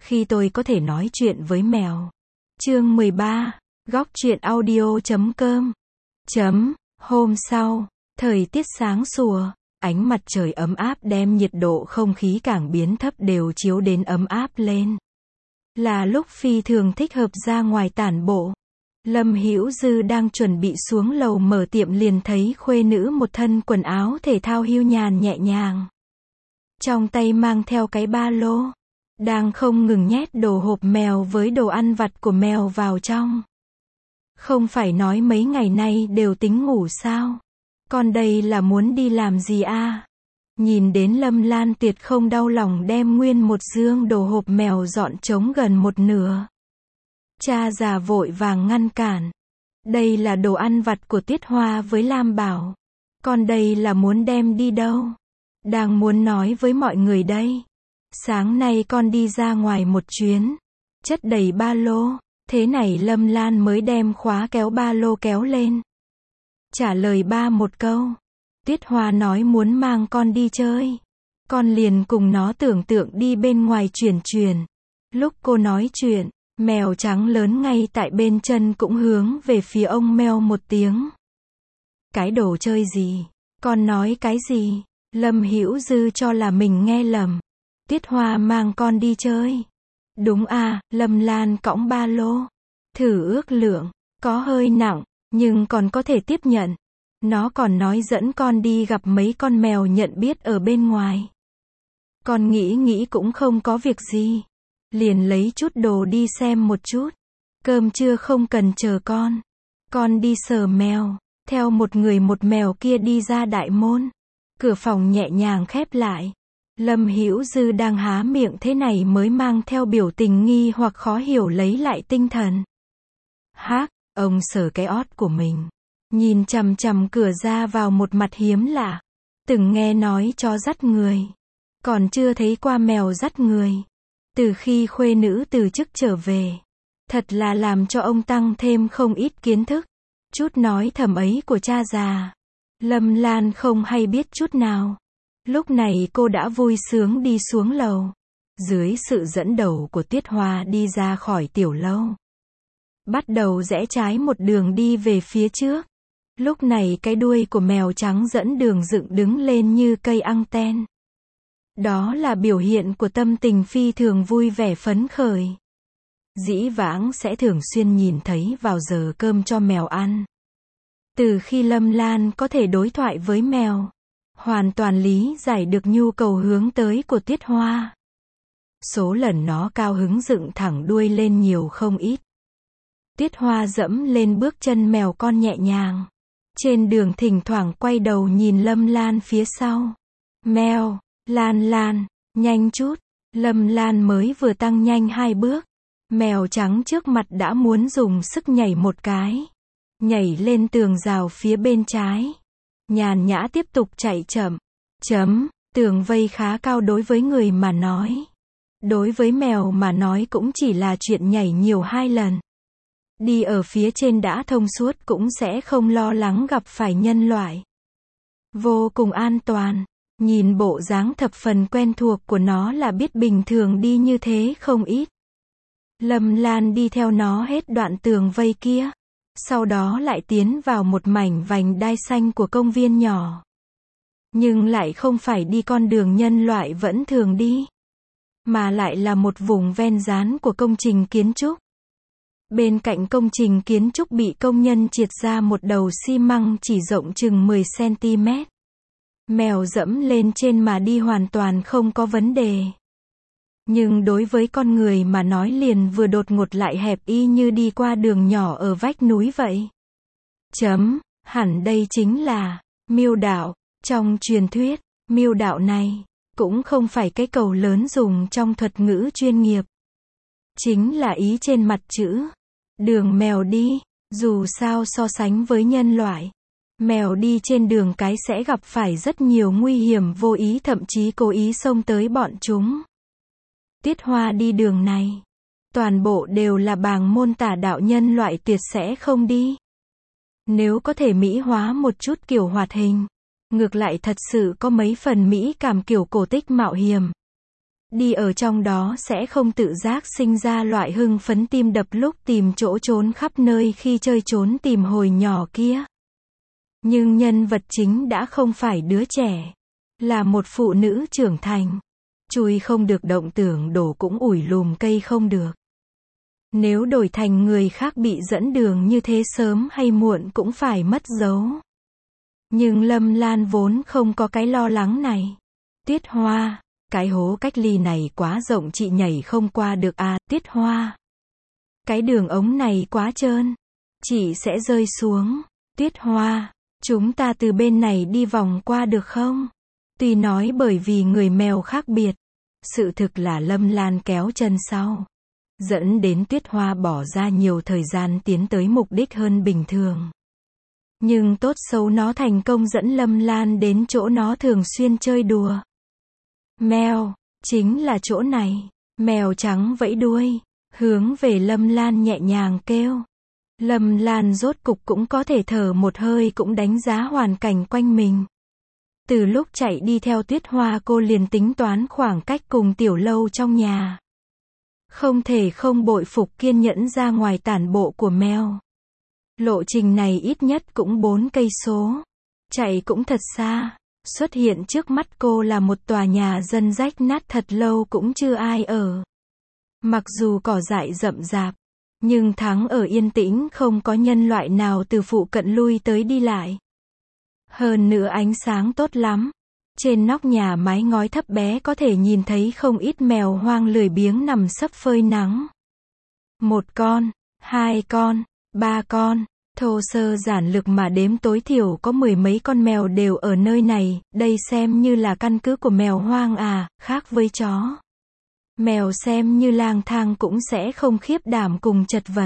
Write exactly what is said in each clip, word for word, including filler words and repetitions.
Khi tôi có thể nói chuyện với mèo. Chương mười ba, góc truyện audio chấm com. Chấm, hôm sau, thời tiết sáng sủa, ánh mặt trời ấm áp đem nhiệt độ không khí càng biến thấp đều chiếu đến ấm áp lên. Là lúc phi thường thích hợp ra ngoài tản bộ. Lâm Hữu Dư đang chuẩn bị xuống lầu mở tiệm liền thấy khuê nữ một thân quần áo thể thao hiu nhàn nhẹ nhàng. Trong tay mang theo cái ba lô. Đang không ngừng nhét đồ hộp mèo với đồ ăn vặt của mèo vào trong. Không phải nói mấy ngày nay đều tính ngủ sao? Con đây là muốn đi làm gì a? Nhìn đến Lâm Lan Tuyệt không đau lòng đem nguyên một dương đồ hộp mèo dọn trống gần một nửa. Cha già vội vàng ngăn cản. Đây là đồ ăn vặt của Tiết Hoa với Lam Bảo. Con đây là muốn đem đi đâu? Đang muốn nói với mọi người đây. Sáng nay con đi ra ngoài một chuyến. Chất đầy ba lô. Thế này Lâm Lan mới đem khóa kéo ba lô kéo lên. Trả lời ba một câu. Tiết Hoa nói muốn mang con đi chơi. Con liền cùng nó tưởng tượng đi bên ngoài chuyển chuyển. Lúc cô nói chuyện, mèo trắng lớn ngay tại bên chân cũng hướng về phía ông mèo một tiếng. Cái đồ chơi gì? Con nói cái gì? Lâm Hữu Dư cho là mình nghe lầm. Tiết Hoa mang con đi chơi. Đúng à, Lâm Lan cõng ba lô. Thử ước lượng, có hơi nặng, nhưng còn có thể tiếp nhận. Nó còn nói dẫn con đi gặp mấy con mèo nhận biết ở bên ngoài. Con nghĩ nghĩ cũng không có việc gì. Liền lấy chút đồ đi xem một chút. Cơm trưa không cần chờ con. Con đi sờ mèo. Theo một người một mèo kia đi ra đại môn. Cửa phòng nhẹ nhàng khép lại. Lâm Hữu Dư đang há miệng thế này mới mang theo biểu tình nghi hoặc khó hiểu lấy lại tinh thần. Hác, ông sờ cái ót của mình. Nhìn chằm chằm cửa ra vào một mặt hiếm lạ. Từng nghe nói chó dắt người. Còn chưa thấy qua mèo dắt người. Từ khi khuê nữ từ chức trở về. Thật là làm cho ông tăng thêm không ít kiến thức. Chút nói thầm ấy của cha già. Lâm Lan không hay biết chút nào. Lúc này cô đã vui sướng đi xuống lầu. Dưới sự dẫn đầu của Tiết Hoa đi ra khỏi tiểu lâu. Bắt đầu rẽ trái một đường đi về phía trước. Lúc này cái đuôi của mèo trắng dẫn đường dựng đứng lên như cây anten. Đó là biểu hiện của tâm tình phi thường vui vẻ phấn khởi. Dĩ vãng sẽ thường xuyên nhìn thấy vào giờ cơm cho mèo ăn. Từ khi Lâm Lan có thể đối thoại với mèo, hoàn toàn lý giải được nhu cầu hướng tới của Tiết Hoa. Số lần nó cao hứng dựng thẳng đuôi lên nhiều không ít. Tiết Hoa dẫm lên bước chân mèo con nhẹ nhàng. Trên đường thỉnh thoảng quay đầu nhìn Lâm Lan phía sau. Mèo, Lan Lan, nhanh chút. Lâm Lan mới vừa tăng nhanh hai bước. Mèo trắng trước mặt đã muốn dùng sức nhảy một cái. Nhảy lên tường rào phía bên trái. Nhàn nhã tiếp tục chạy chậm. Chấm, tường vây khá cao đối với người mà nói. Đối với mèo mà nói cũng chỉ là chuyện nhảy nhiều hai lần. Đi ở phía trên đã thông suốt cũng sẽ không lo lắng gặp phải nhân loại. Vô cùng an toàn. Nhìn bộ dáng thập phần quen thuộc của nó là biết bình thường đi như thế không ít. Lâm Lan đi theo nó hết đoạn tường vây kia. Sau đó lại tiến vào một mảnh vành đai xanh của công viên nhỏ. Nhưng lại không phải đi con đường nhân loại vẫn thường đi. Mà lại là một vùng ven dán của công trình kiến trúc. Bên cạnh công trình kiến trúc bị công nhân triệt ra một đầu xi măng chỉ rộng chừng mười xăng ti mét. Mèo dẫm lên trên mà đi hoàn toàn không có vấn đề. Nhưng đối với con người mà nói liền vừa đột ngột lại hẹp y như đi qua đường nhỏ ở vách núi vậy. Chấm, hẳn đây chính là Miêu đạo. Trong truyền thuyết, Miêu đạo này cũng không phải cái cầu lớn dùng trong thuật ngữ chuyên nghiệp. Chính là ý trên mặt chữ. Đường mèo đi, dù sao so sánh với nhân loại. Mèo đi trên đường cái sẽ gặp phải rất nhiều nguy hiểm vô ý thậm chí cố ý xông tới bọn chúng. Tiết Hoa đi đường này. Toàn bộ đều là bàng môn tả đạo nhân loại tuyệt sẽ không đi. Nếu có thể mỹ hóa một chút kiểu hoạt hình. Ngược lại thật sự có mấy phần mỹ cảm kiểu cổ tích mạo hiểm. đi ở trong đó sẽ không tự giác sinh ra loại hưng phấn tim đập lúc tìm chỗ trốn khắp nơi khi chơi trốn tìm hồi nhỏ kia. Nhưng nhân vật chính đã không phải đứa trẻ, là một phụ nữ trưởng thành. Chui không được động tưởng đổ cũng ủi lùm cây không được. Nếu đổi thành người khác bị dẫn đường như thế sớm hay muộn cũng phải mất dấu. Nhưng Lâm Lan vốn không có cái lo lắng này. Tiết Hoa, cái hố cách ly này quá rộng chị nhảy không qua được à, Tiết Hoa. Cái đường ống này quá trơn, chị sẽ rơi xuống. Tiết Hoa, chúng ta từ bên này đi vòng qua được không? Tuy nói bởi vì người mèo khác biệt, sự thực là Lâm Lan kéo chân sau, dẫn đến Tiết Hoa bỏ ra nhiều thời gian tiến tới mục đích hơn bình thường. Nhưng tốt xấu nó thành công dẫn Lâm Lan đến chỗ nó thường xuyên chơi đùa. Mèo, chính là chỗ này. Mèo trắng vẫy đuôi, hướng về Lâm Lan nhẹ nhàng kêu. Lâm Lan rốt cục cũng có thể thở một hơi cũng đánh giá hoàn cảnh quanh mình. Từ lúc chạy đi theo Tiết Hoa cô liền tính toán khoảng cách cùng tiểu lâu trong nhà. Không thể không bội phục kiên nhẫn ra ngoài tản bộ của mèo. Lộ trình này ít nhất cũng bốn cây số. Chạy cũng thật xa. Xuất hiện trước mắt cô là một tòa nhà dân rách nát thật lâu cũng chưa ai ở. Mặc dù cỏ dại rậm rạp, nhưng thoáng ở yên tĩnh không có nhân loại nào từ phụ cận lui tới đi lại. Hơn nữa ánh sáng tốt lắm. Trên nóc nhà mái ngói thấp bé có thể nhìn thấy không ít mèo hoang lười biếng nằm sấp phơi nắng. Một con, hai con, ba con, thô sơ giản lược mà đếm tối thiểu có mười mấy con mèo đều ở nơi này, đây xem như là căn cứ của mèo hoang à, khác với chó. Mèo xem như lang thang cũng sẽ không khiếp đảm cùng chật vật.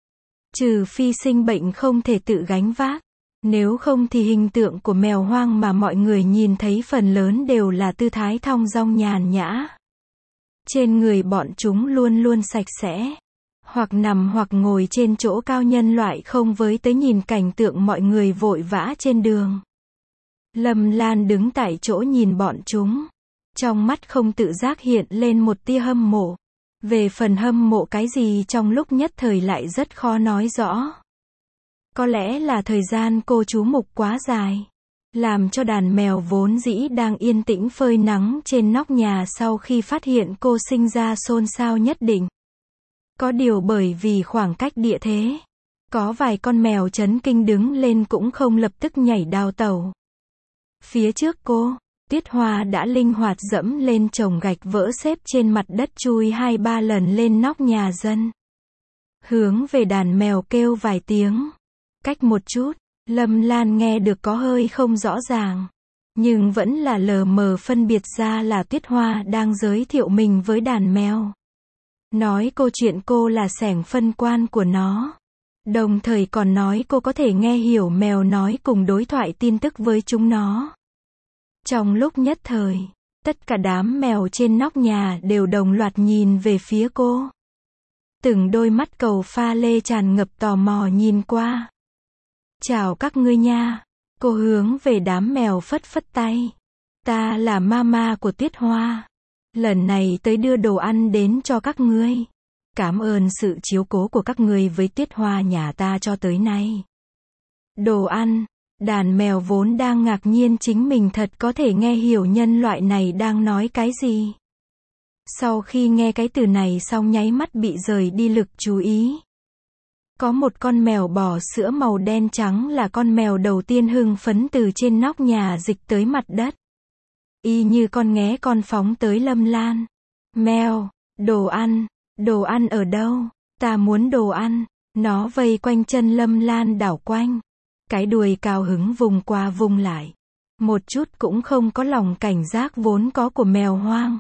Trừ phi sinh bệnh không thể tự gánh vác. Nếu không thì hình tượng của mèo hoang mà mọi người nhìn thấy phần lớn đều là tư thái thong dong nhàn nhã. Trên người bọn chúng luôn luôn sạch sẽ. Hoặc nằm hoặc ngồi trên chỗ cao nhân loại không với tới nhìn cảnh tượng mọi người vội vã trên đường. Lâm Lan đứng tại chỗ nhìn bọn chúng. Trong mắt không tự giác hiện lên một tia hâm mộ. Về phần hâm mộ cái gì trong lúc nhất thời lại rất khó nói rõ. Có lẽ là thời gian cô chú mục quá dài, làm cho đàn mèo vốn dĩ đang yên tĩnh phơi nắng trên nóc nhà sau khi phát hiện cô sinh ra xôn xao nhất định. Có điều bởi vì khoảng cách địa thế, có vài con mèo chấn kinh đứng lên cũng không lập tức nhảy đào tẩu. Phía trước cô, Tiết Hoa đã linh hoạt dẫm lên chồng gạch vỡ xếp trên mặt đất chui hai ba lần lên nóc nhà dân. Hướng về đàn mèo kêu vài tiếng. Cách một chút, Lâm Lan nghe được có hơi không rõ ràng. Nhưng vẫn là lờ mờ phân biệt ra là Tiết Hoa đang giới thiệu mình với đàn mèo. Nói cô chuyện cô là xẻng phân quan của nó. Đồng thời còn nói cô có thể nghe hiểu mèo nói cùng đối thoại tin tức với chúng nó. Trong lúc nhất thời, tất cả đám mèo trên nóc nhà đều đồng loạt nhìn về phía cô. Từng đôi mắt cầu pha lê tràn ngập tò mò nhìn qua. Chào các ngươi nha. Cô hướng về đám mèo phất phất tay. Ta là mama của Tiết Hoa. Lần này tới đưa đồ ăn đến cho các ngươi. Cảm ơn sự chiếu cố của các ngươi với Tiết Hoa nhà ta cho tới nay. Đồ ăn. Đàn mèo vốn đang ngạc nhiên chính mình thật có thể nghe hiểu nhân loại này đang nói cái gì. Sau khi nghe cái từ này xong nháy mắt bị rời đi lực chú ý. Có một con mèo bò sữa màu đen trắng là con mèo đầu tiên hưng phấn từ trên nóc nhà dịch tới mặt đất. Y như con nghé con phóng tới Lâm Lan. Mèo, đồ ăn, đồ ăn ở đâu? Ta muốn đồ ăn. Nó vây quanh chân Lâm Lan đảo quanh. Cái đuôi cao hứng vùng qua vùng lại. Một chút cũng không có lòng cảnh giác vốn có của mèo hoang.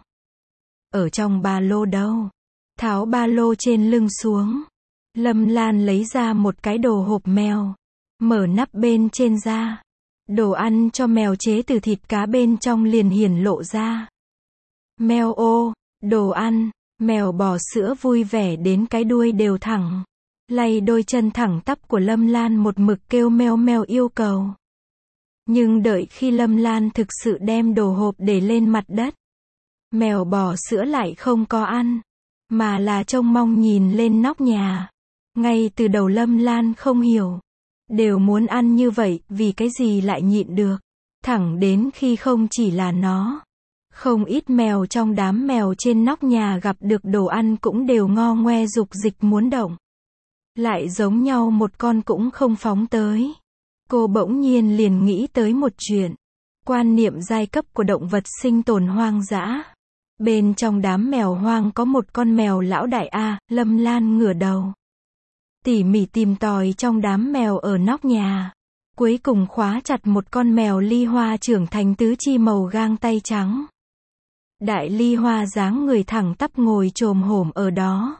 Ở trong ba lô đâu? Tháo ba lô trên lưng xuống. Lâm Lan lấy ra một cái đồ hộp mèo. Mở nắp bên trên ra. Đồ ăn cho mèo chế từ thịt cá bên trong liền hiển lộ ra. Mèo ô, đồ ăn. Mèo bò sữa vui vẻ đến cái đuôi đều thẳng. Lay đôi chân thẳng tắp của Lâm Lan một mực kêu meo meo yêu cầu. Nhưng đợi khi Lâm Lan thực sự đem đồ hộp để lên mặt đất. Mèo bò sữa lại không có ăn, mà là trông mong nhìn lên nóc nhà. Ngay từ đầu Lâm Lan không hiểu, đều muốn ăn như vậy, vì cái gì lại nhịn được. Thẳng đến khi không chỉ là nó, không ít mèo trong đám mèo trên nóc nhà gặp được đồ ăn cũng đều ngo ngoe dục dịch muốn động. Lại giống nhau một con cũng không phóng tới. Cô bỗng nhiên liền nghĩ tới một chuyện. Quan niệm giai cấp của động vật sinh tồn hoang dã. Bên trong đám mèo hoang có một con mèo lão đại a. Lâm Lan ngửa đầu, tỉ mỉ tìm tòi trong đám mèo ở nóc nhà. Cuối cùng khóa chặt một con mèo ly hoa trưởng thành tứ chi màu gang tay trắng. Đại ly hoa dáng người thẳng tắp ngồi chồm hổm ở đó.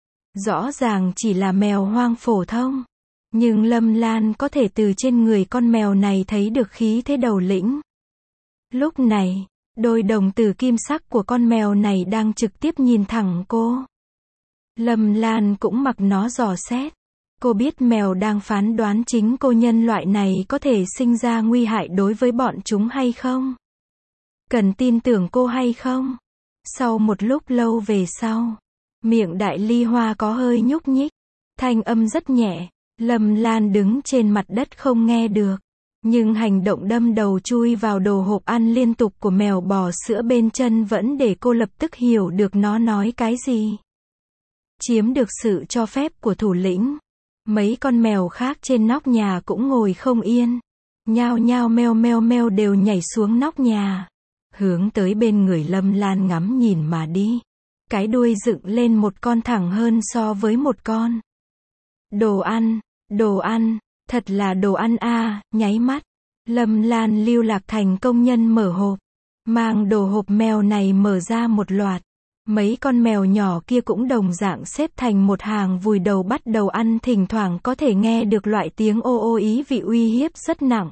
Rõ ràng chỉ là mèo hoang phổ thông, nhưng Lâm Lan có thể từ trên người con mèo này thấy được khí thế đầu lĩnh. Lúc này, đôi đồng tử kim sắc của con mèo này đang trực tiếp nhìn thẳng cô. Lâm Lan cũng mặc nó dò xét. Cô biết mèo đang phán đoán chính cô nhân loại này có thể sinh ra nguy hại đối với bọn chúng hay không. Cần tin tưởng cô hay không? Sau một lúc lâu về sau, miệng đại ly hoa có hơi nhúc nhích. Thanh âm rất nhẹ. Lâm Lan đứng trên mặt đất không nghe được. Nhưng hành động đâm đầu chui vào đồ hộp ăn liên tục của mèo bò sữa bên chân vẫn để cô lập tức hiểu được nó nói cái gì. Chiếm được sự cho phép của thủ lĩnh, mấy con mèo khác trên nóc nhà cũng ngồi không yên. Nhao nhao meo meo meo đều nhảy xuống nóc nhà, hướng tới bên người Lâm Lan ngắm nhìn mà đi. Cái đuôi dựng lên một con thẳng hơn so với một con. Đồ ăn, đồ ăn, thật là đồ ăn a. Nháy mắt, Lâm Lan lưu lạc thành công nhân mở hộp, mang đồ hộp mèo này mở ra một loạt. Mấy con mèo nhỏ kia cũng đồng dạng xếp thành một hàng vùi đầu bắt đầu ăn, thỉnh thoảng có thể nghe được loại tiếng ô ô ý vị uy hiếp rất nặng.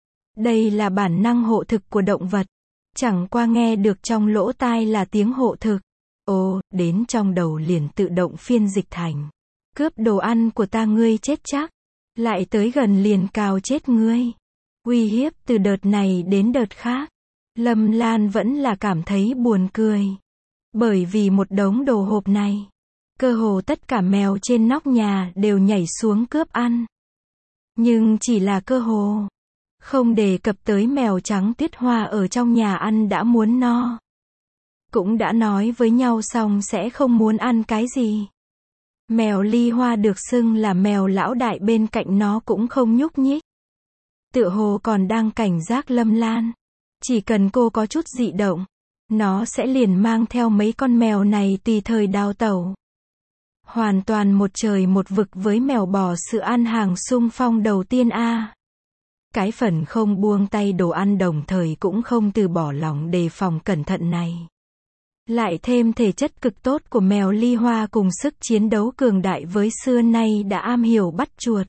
Đây là bản năng hộ thực của động vật, chẳng qua nghe được trong lỗ tai là tiếng hộ thực. Ồ, đến trong đầu liền tự động phiên dịch thành: cướp đồ ăn của ta ngươi chết chắc, lại tới gần liền cào chết ngươi. Uy hiếp từ đợt này đến đợt khác. Lâm Lan vẫn là cảm thấy buồn cười. Bởi vì một đống đồ hộp này, cơ hồ tất cả mèo trên nóc nhà đều nhảy xuống cướp ăn. Nhưng chỉ là cơ hồ, không đề cập tới mèo trắng Tuyết Hoa ở trong nhà ăn đã muốn no. Cũng đã nói với nhau xong sẽ không muốn ăn cái gì. Mèo ly hoa được xưng là mèo lão đại bên cạnh nó cũng không nhúc nhích. Tựa hồ còn đang cảnh giác Lâm Lan. Chỉ cần cô có chút dị động, nó sẽ liền mang theo mấy con mèo này tùy thời đào tẩu. Hoàn toàn một trời một vực với mèo bò sữa ăn hàng xung phong đầu tiên a. Cái phần không buông tay đồ ăn đồng thời cũng không từ bỏ lòng đề phòng cẩn thận này. Lại thêm thể chất cực tốt của mèo ly hoa cùng sức chiến đấu cường đại với xưa nay đã am hiểu bắt chuột.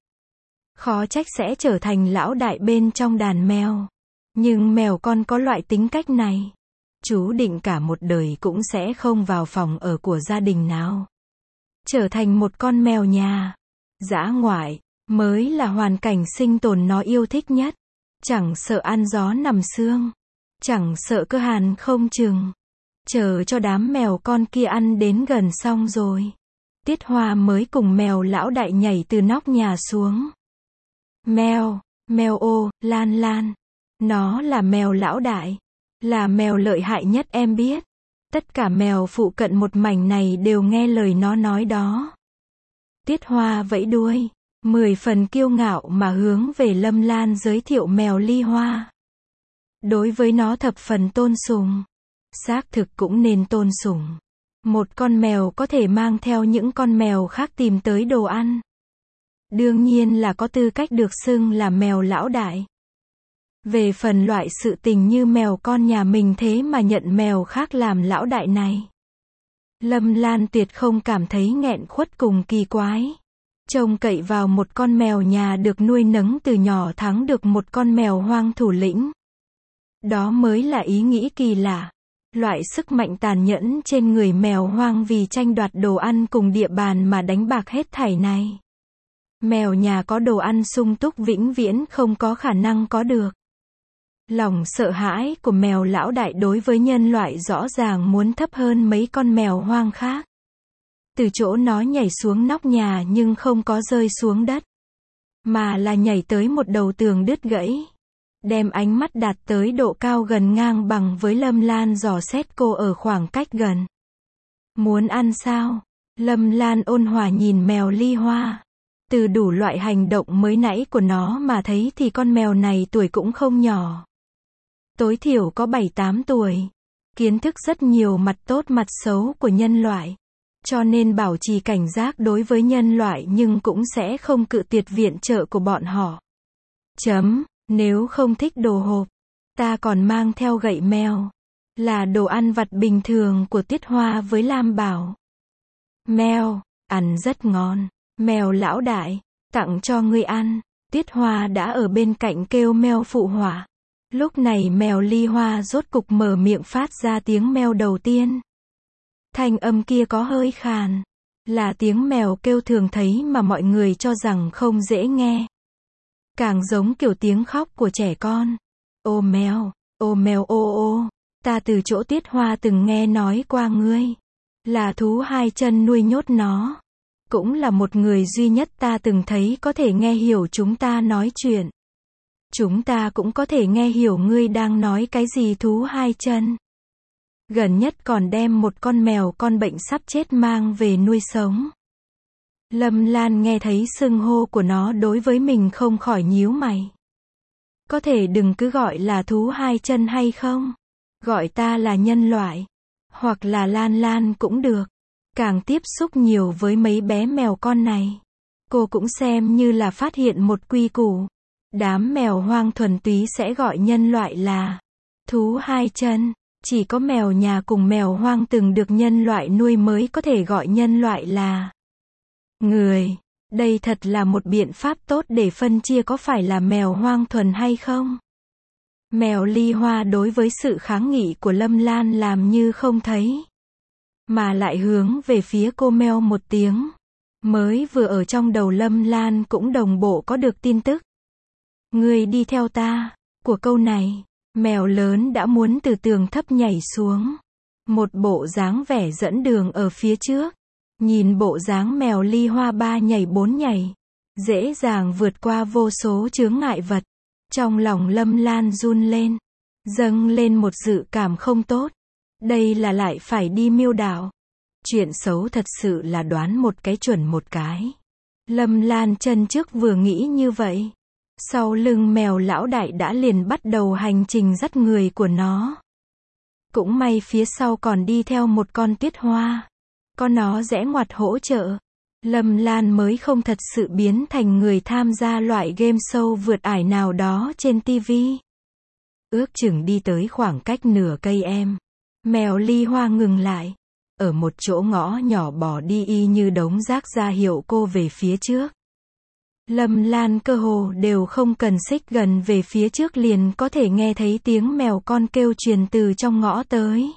Khó trách sẽ trở thành lão đại bên trong đàn mèo. Nhưng mèo con có loại tính cách này, chú định cả một đời cũng sẽ không vào phòng ở của gia đình nào. Trở thành một con mèo nhà, dã ngoại, mới là hoàn cảnh sinh tồn nó yêu thích nhất. Chẳng sợ ăn gió nằm sương, chẳng sợ cơ hàn không chừng. Chờ cho đám mèo con kia ăn đến gần xong rồi, Tiết Hoa mới cùng mèo lão đại nhảy từ nóc nhà xuống. Mèo, mèo ô, Lan Lan. Nó là mèo lão đại, là mèo lợi hại nhất em biết. Tất cả mèo phụ cận một mảnh này đều nghe lời nó nói đó. Tiết Hoa vẫy đuôi, mười phần kiêu ngạo mà hướng về Lâm Lan giới thiệu mèo ly hoa. Đối với nó thập phần tôn sùng. Xác thực cũng nên tôn sùng. Một con mèo có thể mang theo những con mèo khác tìm tới đồ ăn. Đương nhiên là có tư cách được xưng là mèo lão đại. Về phần loại sự tình như mèo con nhà mình thế mà nhận mèo khác làm lão đại này, Lâm Lan tuyệt không cảm thấy nghẹn khuất cùng kỳ quái. Trông cậy vào một con mèo nhà được nuôi nấng từ nhỏ thắng được một con mèo hoang thủ lĩnh. Đó mới là ý nghĩ kỳ lạ. Loại sức mạnh tàn nhẫn trên người mèo hoang vì tranh đoạt đồ ăn cùng địa bàn mà đánh bạc hết thảy này. Mèo nhà có đồ ăn sung túc vĩnh viễn không có khả năng có được. Lòng sợ hãi của mèo lão đại đối với nhân loại rõ ràng muốn thấp hơn mấy con mèo hoang khác. Từ chỗ nó nhảy xuống nóc nhà nhưng không có rơi xuống đất, mà là nhảy tới một đầu tường đứt gãy. Đem ánh mắt đạt tới độ cao gần ngang bằng với Lâm Lan dò xét cô ở khoảng cách gần. Muốn ăn sao? Lâm Lan ôn hòa nhìn mèo Ly Hoa. Từ đủ loại hành động mới nãy của nó mà thấy thì con mèo này tuổi cũng không nhỏ. Tối thiểu có bảy tám tuổi. Kiến thức rất nhiều mặt tốt mặt xấu của nhân loại. Cho nên bảo trì cảnh giác đối với nhân loại nhưng cũng sẽ không cự tuyệt viện trợ của bọn họ. Chấm, nếu không thích đồ hộp, ta còn mang theo gậy mèo. Là đồ ăn vặt bình thường của Tuyết Hoa với Lam Bảo. Mèo, ăn rất ngon. Mèo lão đại, tặng cho ngươi ăn. Tuyết Hoa đã ở bên cạnh kêu meo phụ họa. Lúc này mèo Ly Hoa rốt cục mở miệng phát ra tiếng meo đầu tiên. Thanh âm kia có hơi khàn. Là tiếng mèo kêu thường thấy mà mọi người cho rằng không dễ nghe. Càng giống kiểu tiếng khóc của trẻ con. Ô mèo, ô mèo ô ô. Ta từ chỗ Tuyết Hoa từng nghe nói qua ngươi. Là thú hai chân nuôi nhốt nó. Cũng là một người duy nhất ta từng thấy có thể nghe hiểu chúng ta nói chuyện. Chúng ta cũng có thể nghe hiểu ngươi đang nói cái gì thú hai chân. Gần nhất còn đem một con mèo con bệnh sắp chết mang về nuôi sống. Lâm Lan nghe thấy xưng hô của nó đối với mình không khỏi nhíu mày. Có thể đừng cứ gọi là thú hai chân hay không? Gọi ta là nhân loại. Hoặc là Lan Lan cũng được. Càng tiếp xúc nhiều với mấy bé mèo con này, cô cũng xem như là phát hiện một quy củ. Đám mèo hoang thuần túy sẽ gọi nhân loại là thú hai chân. Chỉ có mèo nhà cùng mèo hoang từng được nhân loại nuôi mới có thể gọi nhân loại là người. Đây thật là một biện pháp tốt để phân chia có phải là mèo hoang thuần hay không. Mèo Ly Hoa đối với sự kháng nghị của Lâm Lan làm như không thấy, mà lại hướng về phía cô meo một tiếng. Mới vừa ở trong đầu Lâm Lan cũng đồng bộ có được tin tức. Ngươi đi theo ta. Của câu này, mèo lớn đã muốn từ tường thấp nhảy xuống. Một bộ dáng vẻ dẫn đường ở phía trước. Nhìn bộ dáng mèo Ly Hoa ba nhảy bốn nhảy, dễ dàng vượt qua vô số chướng ngại vật. Trong lòng Lâm Lan run lên, dâng lên một dự cảm không tốt. Đây là lại phải đi miêu đảo. Chuyện xấu thật sự là đoán một cái chuẩn một cái. Lâm Lan chân trước vừa nghĩ như vậy. Sau lưng mèo lão đại đã liền bắt đầu hành trình dắt người của nó. Cũng may phía sau còn đi theo một con Tuyết Hoa. Có nó rẽ ngoặt hỗ trợ. Lâm Lan mới không thật sự biến thành người tham gia loại game show vượt ải nào đó trên ti vi. Ước chừng đi tới khoảng cách nửa cây em. Mèo Ly Hoa ngừng lại. Ở một chỗ ngõ nhỏ bỏ đi y như đống rác ra hiệu cô về phía trước. Lâm Lan cơ hồ đều không cần xích gần về phía trước liền có thể nghe thấy tiếng mèo con kêu truyền từ trong ngõ tới.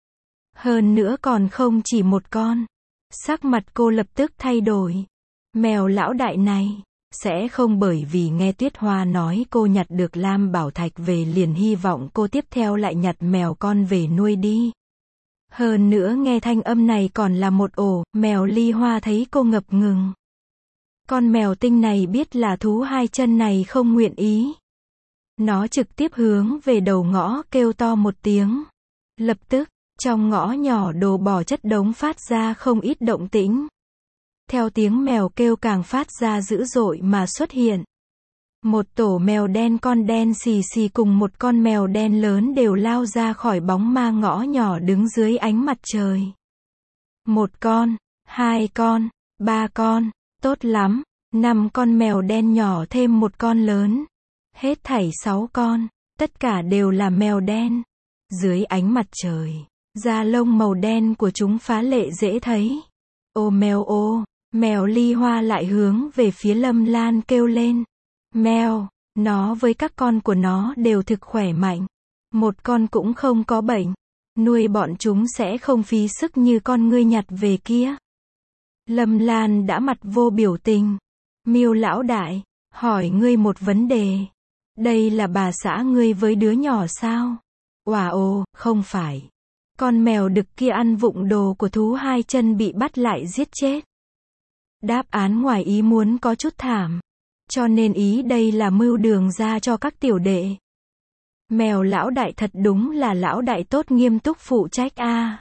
Hơn nữa còn không chỉ một con. Sắc mặt cô lập tức thay đổi. Mèo lão đại này sẽ không bởi vì nghe Tuyết Hoa nói cô nhặt được Lam Bảo Thạch về liền hy vọng cô tiếp theo lại nhặt mèo con về nuôi đi. Hơn nữa nghe thanh âm này còn là một ổ. Mèo Ly Hoa thấy cô ngập ngừng. Con mèo tinh này biết là thú hai chân này không nguyện ý. Nó trực tiếp hướng về đầu ngõ kêu to một tiếng. Lập tức, trong ngõ nhỏ đồ bỏ chất đống phát ra không ít động tĩnh. Theo tiếng mèo kêu càng phát ra dữ dội mà xuất hiện. Một tổ mèo đen con đen xì xì cùng một con mèo đen lớn đều lao ra khỏi bóng ma ngõ nhỏ đứng dưới ánh mặt trời. Một con, hai con, ba con, tốt lắm, năm con mèo đen nhỏ thêm một con lớn. Hết thảy sáu con, tất cả đều là mèo đen. Dưới ánh mặt trời, da lông màu đen của chúng phá lệ dễ thấy. Ô mèo ô, mèo Ly Hoa lại hướng về phía Lâm Lan kêu lên. Mèo, nó với các con của nó đều thực khỏe mạnh. Một con cũng không có bệnh. Nuôi bọn chúng sẽ không phí sức như con ngươi nhặt về kia. Lâm Lan đã mặt vô biểu tình. Miêu lão đại, hỏi ngươi một vấn đề. Đây là bà xã ngươi với đứa nhỏ sao? Oà ồ, không phải. Con mèo đực kia ăn vụng đồ của thú hai chân bị bắt lại giết chết. Đáp án ngoài ý muốn có chút thảm. Cho nên ý đây là mưu đường ra cho các tiểu đệ. Mèo lão đại thật đúng là lão đại tốt nghiêm túc phụ trách a. À.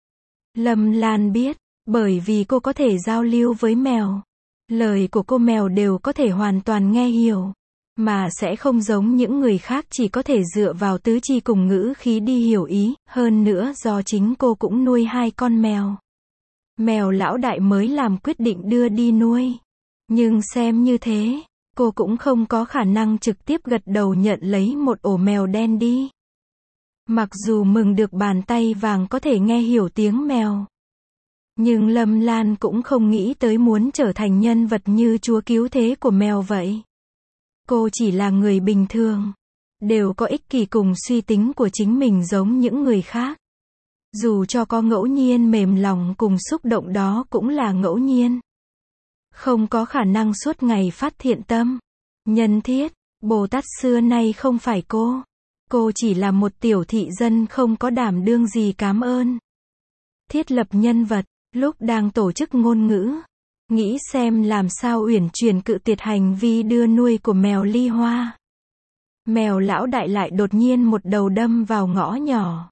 Lâm Lan biết, bởi vì cô có thể giao lưu với mèo. Lời của cô mèo đều có thể hoàn toàn nghe hiểu. Mà sẽ không giống những người khác chỉ có thể dựa vào tứ chi cùng ngữ khí đi hiểu ý, hơn nữa do chính cô cũng nuôi hai con mèo. Mèo lão đại mới làm quyết định đưa đi nuôi. Nhưng xem như thế, cô cũng không có khả năng trực tiếp gật đầu nhận lấy một ổ mèo đen đi. Mặc dù mừng được bàn tay vàng có thể nghe hiểu tiếng mèo. Nhưng Lâm Lan cũng không nghĩ tới muốn trở thành nhân vật như chúa cứu thế của mèo vậy. Cô chỉ là người bình thường. Đều có ích kỷ cùng suy tính của chính mình giống những người khác. Dù cho có ngẫu nhiên mềm lòng cùng xúc động đó cũng là ngẫu nhiên. Không có khả năng suốt ngày phát thiện tâm. Nhân thiết, Bồ Tát xưa nay không phải cô. Cô chỉ là một tiểu thị dân không có đảm đương gì cảm ơn. Thiết lập nhân vật, lúc đang tổ chức ngôn ngữ. Nghĩ xem làm sao uyển chuyển cự tuyệt hành vi đưa nuôi của mèo Ly Hoa. Mèo lão đại lại đột nhiên một đầu đâm vào ngõ nhỏ.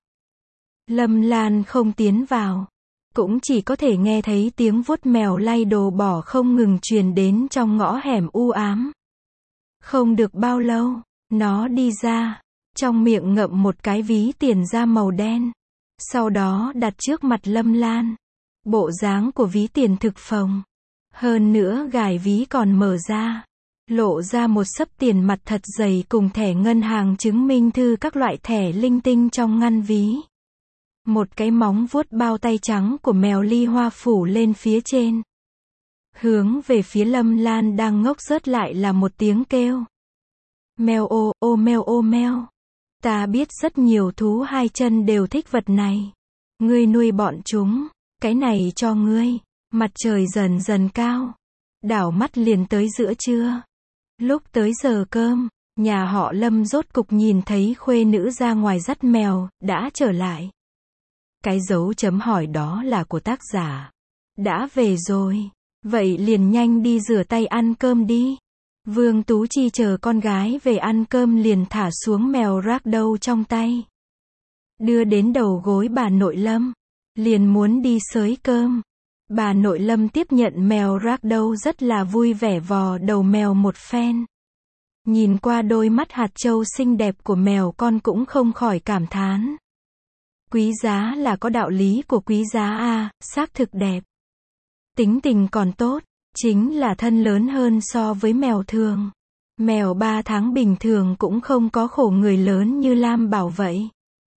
Lâm Lan không tiến vào. Cũng chỉ có thể nghe thấy tiếng vuốt mèo lay đồ bỏ không ngừng truyền đến trong ngõ hẻm u ám. Không được bao lâu, nó đi ra. Trong miệng ngậm một cái ví tiền da màu đen. Sau đó đặt trước mặt Lâm Lan. Bộ dáng của ví tiền thực phồng. Hơn nữa gài ví còn mở ra. Lộ ra một xấp tiền mặt thật dày cùng thẻ ngân hàng chứng minh thư các loại thẻ linh tinh trong ngăn ví. Một cái móng vuốt bao tay trắng của mèo Ly Hoa phủ lên phía trên. Hướng về phía Lâm Lan đang ngốc rớt lại là một tiếng kêu. Mèo ô, ô mèo ô mèo. Ta biết rất nhiều thú hai chân đều thích vật này. Ngươi nuôi bọn chúng. Cái này cho ngươi. Mặt trời dần dần cao. Đảo mắt liền tới giữa trưa. Lúc tới giờ cơm, nhà họ Lâm rốt cục nhìn thấy khuê nữ ra ngoài dắt mèo, đã trở lại. Cái dấu chấm hỏi đó là của tác giả. Đã về rồi. Vậy liền nhanh đi rửa tay ăn cơm đi. Vương Tú Chi chờ con gái về ăn cơm liền thả xuống mèo ragdoll trong tay. Đưa đến đầu gối bà nội Lâm. Liền muốn đi xới cơm. Bà nội Lâm tiếp nhận mèo ragdoll rất là vui vẻ vò đầu mèo một phen. Nhìn qua đôi mắt hạt châu xinh đẹp của mèo con cũng không khỏi cảm thán. Quý giá là có đạo lý của quý giá a, xác thực đẹp. Tính tình còn tốt, chính là thân lớn hơn so với mèo thường. Mèo ba tháng bình thường cũng không có khổ người lớn như Lam Bảo vậy.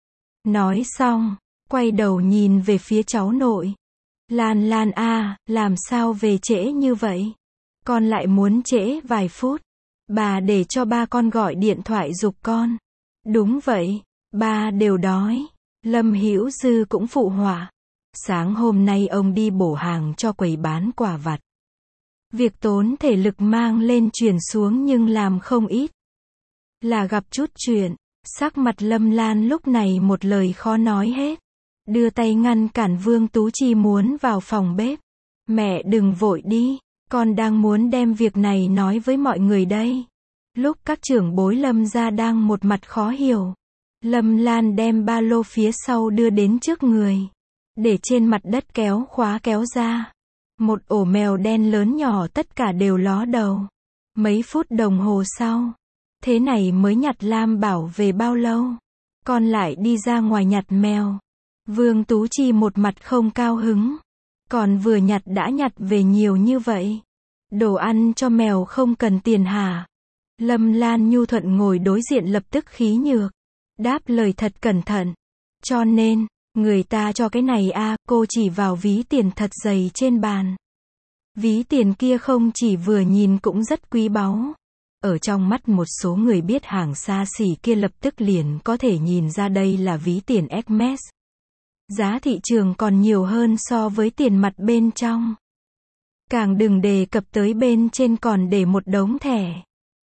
Nói xong, quay đầu nhìn về phía cháu nội. Lan Lan a, à, làm sao về trễ như vậy? Con lại muốn trễ vài phút. Bà để cho ba con gọi điện thoại giục con. Đúng vậy, ba đều đói. Lâm Hữu Dư cũng phụ họa. Sáng hôm nay ông đi bổ hàng cho quầy bán quả vặt. Việc tốn thể lực mang lên chuyển xuống nhưng làm không ít. Là gặp chút chuyện. Sắc mặt Lâm Lan lúc này một lời khó nói hết. Đưa tay ngăn cản Vương Tú Chi muốn vào phòng bếp. Mẹ đừng vội đi, con đang muốn đem việc này nói với mọi người đây. Lúc các trưởng bối Lâm gia đang một mặt khó hiểu. Lâm Lan đem ba lô phía sau đưa đến trước người. Để trên mặt đất kéo khóa kéo ra. Một ổ mèo đen lớn nhỏ tất cả đều ló đầu. Mấy phút đồng hồ sau. Thế này mới nhặt Lam Bảo về bao lâu? Con lại đi ra ngoài nhặt mèo. Vương Tú Chi một mặt không cao hứng. Còn vừa nhặt đã nhặt về nhiều như vậy. Đồ ăn cho mèo không cần tiền hả? Lâm Lan nhu thuận ngồi đối diện lập tức khí nhược. Đáp lời thật cẩn thận. Cho nên, người ta cho cái này a, à, cô chỉ vào ví tiền thật dày trên bàn. Ví tiền kia không chỉ vừa nhìn cũng rất quý báu. Ở trong mắt một số người biết hàng xa xỉ kia lập tức liền có thể nhìn ra đây là ví tiền Hermes. Giá thị trường còn nhiều hơn so với tiền mặt bên trong. Càng đừng đề cập tới bên trên còn để một đống thẻ.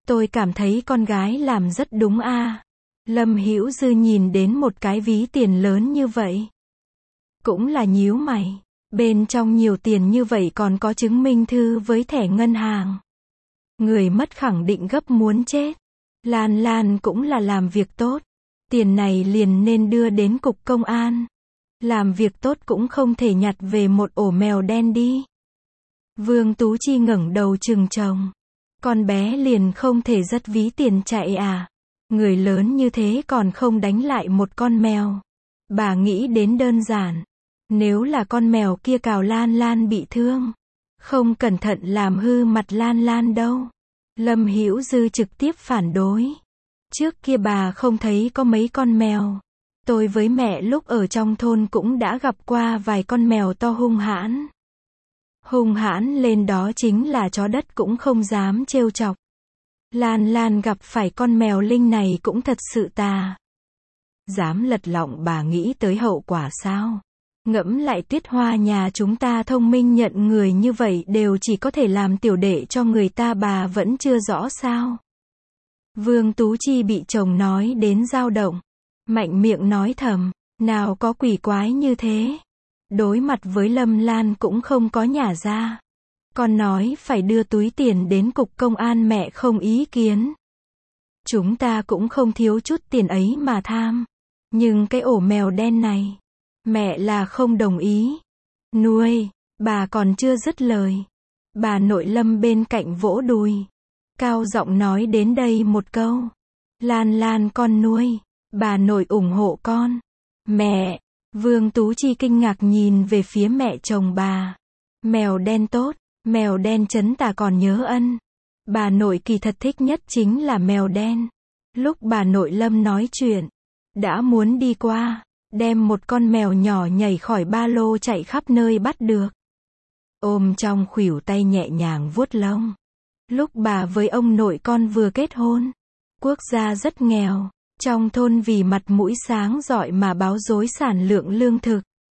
Tôi cảm thấy con gái làm rất đúng a. Lâm Hữu Dư nhìn đến một cái ví tiền lớn như vậy. Cũng là nhíu mày. Bên trong nhiều tiền như vậy còn có chứng minh thư với thẻ ngân hàng. Người mất khẳng định gấp muốn chết. Lan Lan cũng là làm việc tốt. Tiền này liền nên đưa đến cục công an. Làm việc tốt cũng không thể nhặt về một ổ mèo đen đi. Vương Tú Chi ngẩng đầu chừng chồng. Con bé liền không thể dắt ví tiền chạy à. Người lớn như thế còn không đánh lại một con mèo. Bà nghĩ đến đơn giản. Nếu là con mèo kia cào Lan Lan bị thương. Không cẩn thận làm hư mặt Lan Lan đâu. Lâm Hữu Dư trực tiếp phản đối. Trước kia bà không thấy có mấy con mèo. Tôi với mẹ lúc ở trong thôn cũng đã gặp qua vài con mèo to hung hãn. Hung hãn lên đó chính là chó đất cũng không dám trêu chọc. Lan Lan gặp phải con mèo linh này cũng thật sự tà. Dám lật lọng, bà nghĩ tới hậu quả sao? Ngẫm lại Tuyết Hoa nhà chúng ta thông minh nhận người như vậy đều chỉ có thể làm tiểu đệ cho người ta, bà vẫn chưa rõ sao? Vương Tú Chi bị chồng nói đến dao động. Mạnh miệng nói thầm, nào có quỷ quái như thế. Đối mặt với Lâm Lan cũng không có nhả ra. Con nói phải đưa túi tiền đến cục công an, mẹ không ý kiến. Chúng ta cũng không thiếu chút tiền ấy mà tham. Nhưng cái ổ mèo đen này, mẹ là không đồng ý. Nuôi, bà còn chưa dứt lời. Bà nội Lâm bên cạnh vỗ đùi. Cao giọng nói đến đây một câu. Lan Lan con nuôi. Bà nội ủng hộ con. Mẹ. Vương Tú Chi kinh ngạc nhìn về phía mẹ chồng bà. Mèo đen tốt. Mèo đen chấn tà còn nhớ ân. Bà nội kỳ thật thích nhất chính là mèo đen. Lúc bà nội Lâm nói chuyện, đã muốn đi qua, đem một con mèo nhỏ nhảy khỏi ba lô chạy khắp nơi bắt được. Ôm trong khuỷu tay nhẹ nhàng vuốt lông. Lúc bà với ông nội con vừa kết hôn, quốc gia rất nghèo, trong thôn vì mặt mũi sáng rọi mà báo dối sản lượng lương thực.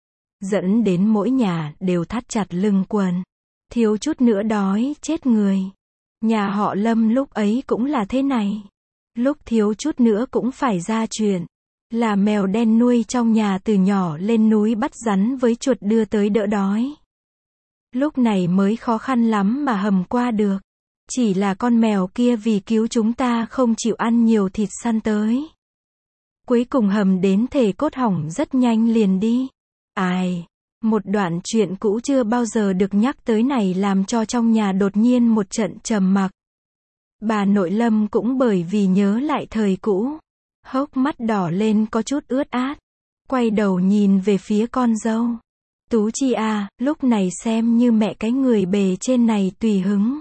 Dẫn đến mỗi nhà đều thắt chặt lưng quần. Thiếu chút nữa đói chết người. Nhà họ Lâm lúc ấy cũng là thế này. Lúc thiếu chút nữa cũng phải ra chuyện. Là mèo đen nuôi trong nhà từ nhỏ lên núi bắt rắn với chuột đưa tới đỡ đói. Lúc này mới khó khăn lắm mà hầm qua được. Chỉ là con mèo kia vì cứu chúng ta không chịu ăn nhiều thịt săn tới. Cuối cùng hầm đến thể cốt hỏng rất nhanh liền đi. Ai... Một đoạn chuyện cũ chưa bao giờ được nhắc tới này làm cho trong nhà đột nhiên một trận trầm mặc. Bà nội Lâm cũng bởi vì nhớ lại thời cũ. Hốc mắt đỏ lên có chút ướt át. Quay đầu nhìn về phía con dâu. Tú Chi à, lúc này xem như mẹ cái người bề trên này tùy hứng.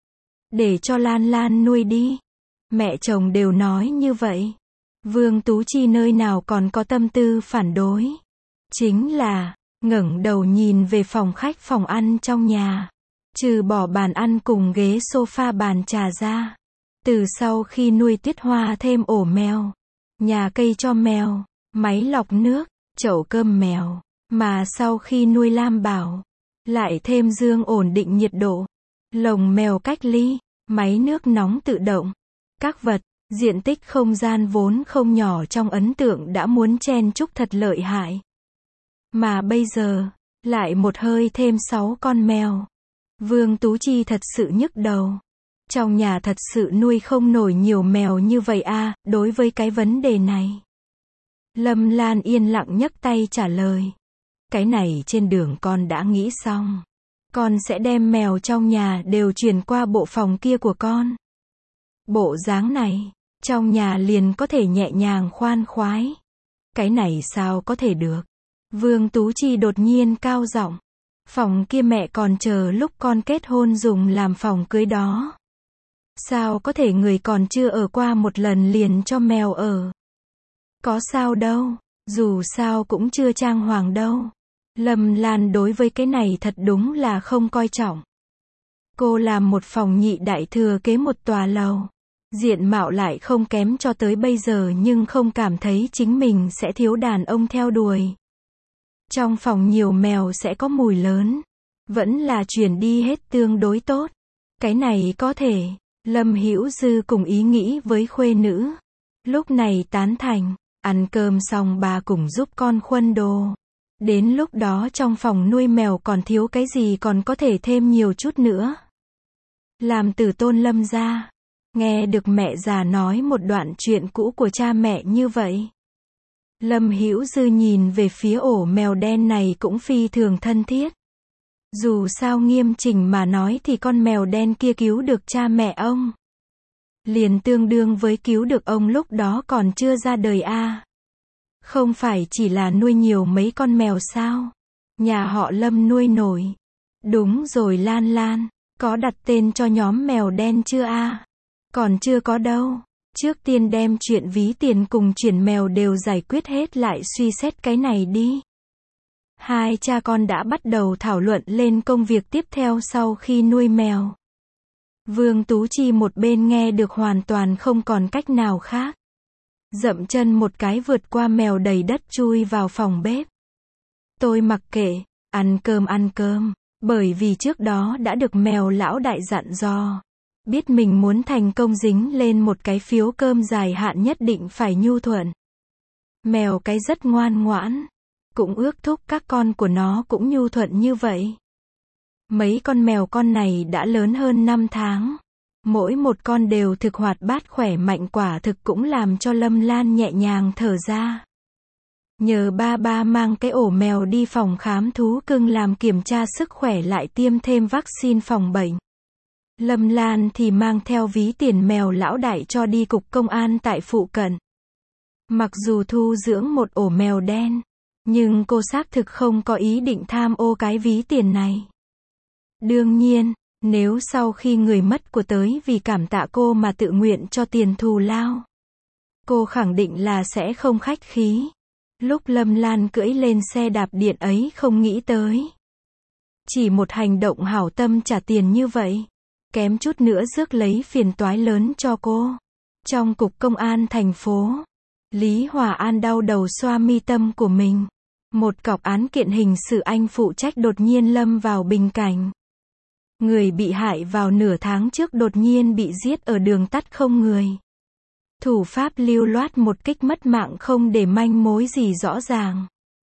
Để cho Lan Lan nuôi đi. Mẹ chồng đều nói như vậy. Vương Tú Chi nơi nào còn có tâm tư phản đối. Chính là... ngẩng đầu nhìn về phòng khách phòng ăn trong nhà. Trừ bỏ bàn ăn cùng ghế sofa bàn trà ra. Từ sau khi nuôi Tuyết Hoa thêm ổ mèo, nhà cây cho mèo, máy lọc nước, chậu cơm mèo. Mà sau khi nuôi Lam Bảo, lại thêm giường ổn định nhiệt độ, lồng mèo cách ly, máy nước nóng tự động. Các vật, diện tích không gian vốn không nhỏ trong ấn tượng đã muốn chen chúc thật lợi hại. Mà bây giờ, lại một hơi thêm sáu con mèo. Vương Tú Chi thật sự nhức đầu. Trong nhà thật sự nuôi không nổi nhiều mèo như vậy à, đối với cái vấn đề này. Lâm Lan yên lặng nhấc tay trả lời. Cái này trên đường con đã nghĩ xong. Con sẽ đem mèo trong nhà đều chuyển qua bộ phòng kia của con. Bộ dáng này, trong nhà liền có thể nhẹ nhàng khoan khoái. Cái này sao có thể được. Vương Tú Chi đột nhiên cao giọng. Phòng kia mẹ còn chờ lúc con kết hôn dùng làm phòng cưới đó. Sao có thể người còn chưa ở qua một lần liền cho mèo ở. Có sao đâu, dù sao cũng chưa trang hoàng đâu. Lâm Lan đối với cái này thật đúng là không coi trọng. Cô làm một phòng nhị đại thừa kế một tòa lầu. Diện mạo lại không kém cho tới bây giờ nhưng không cảm thấy chính mình sẽ thiếu đàn ông theo đuổi. Trong phòng nhiều mèo sẽ có mùi lớn. Vẫn là chuyển đi hết tương đối tốt. Cái này có thể. Lâm Hữu Dư cùng ý nghĩ với khuê nữ. Lúc này tán thành, ăn cơm xong bà cùng giúp con khuân đồ. Đến lúc đó trong phòng nuôi mèo còn thiếu cái gì còn có thể thêm nhiều chút nữa. Làm từ tôn Lâm ra. Nghe được mẹ già nói một đoạn chuyện cũ của cha mẹ như vậy. Lâm Hữu Dư nhìn về phía ổ mèo đen này cũng phi thường thân thiết. Dù sao nghiêm chỉnh mà nói thì con mèo đen kia cứu được cha mẹ ông. Liền tương đương với cứu được ông lúc đó còn chưa ra đời a. À. Không phải chỉ là nuôi nhiều mấy con mèo sao? Nhà họ Lâm nuôi nổi. Đúng rồi Lan Lan, có đặt tên cho nhóm mèo đen chưa a? À? Còn chưa có đâu. Trước tiên đem chuyện ví tiền cùng chuyển mèo đều giải quyết hết lại suy xét cái này đi. Hai cha con đã bắt đầu thảo luận lên công việc tiếp theo sau khi nuôi mèo. Vương Tú Chi một bên nghe được hoàn toàn không còn cách nào khác. Dậm chân một cái vượt qua mèo đầy đất chui vào phòng bếp. Tôi mặc kệ, ăn cơm ăn cơm, bởi vì trước đó đã được mèo lão đại dặn dò. Biết mình muốn thành công dính lên một cái phiếu cơm dài hạn nhất định phải nhu thuận. Mèo cái rất ngoan ngoãn. Cũng ước thúc các con của nó cũng nhu thuận như vậy. Mấy con mèo con này đã lớn hơn năm tháng. Mỗi một con đều thực hoạt bát khỏe mạnh quả thực cũng làm cho Lâm Lan nhẹ nhàng thở ra. Nhờ ba ba mang cái ổ mèo đi phòng khám thú cưng làm kiểm tra sức khỏe lại tiêm thêm vaccine phòng bệnh. Lâm Lan thì mang theo ví tiền mèo lão đại cho đi cục công an tại phụ cận. Mặc dù thu dưỡng một ổ mèo đen, nhưng cô xác thực không có ý định tham ô cái ví tiền này. Đương nhiên, nếu sau khi người mất của tới vì cảm tạ cô mà tự nguyện cho tiền thù lao, cô khẳng định là sẽ không khách khí. Lúc Lâm Lan cưỡi lên xe đạp điện ấy không nghĩ tới. Chỉ một hành động hảo tâm trả tiền như vậy, kém chút nữa rước lấy phiền toái lớn cho cô. Trong cục công an thành phố, Lý Hòa An đau đầu xoa mi tâm của mình. Một cọc án kiện hình sự anh phụ trách đột nhiên lâm vào bình cảnh. Người bị hại vào nửa tháng trước đột nhiên bị giết ở đường tắt không người. Thủ pháp lưu loát một kích mất mạng không để manh mối gì rõ ràng.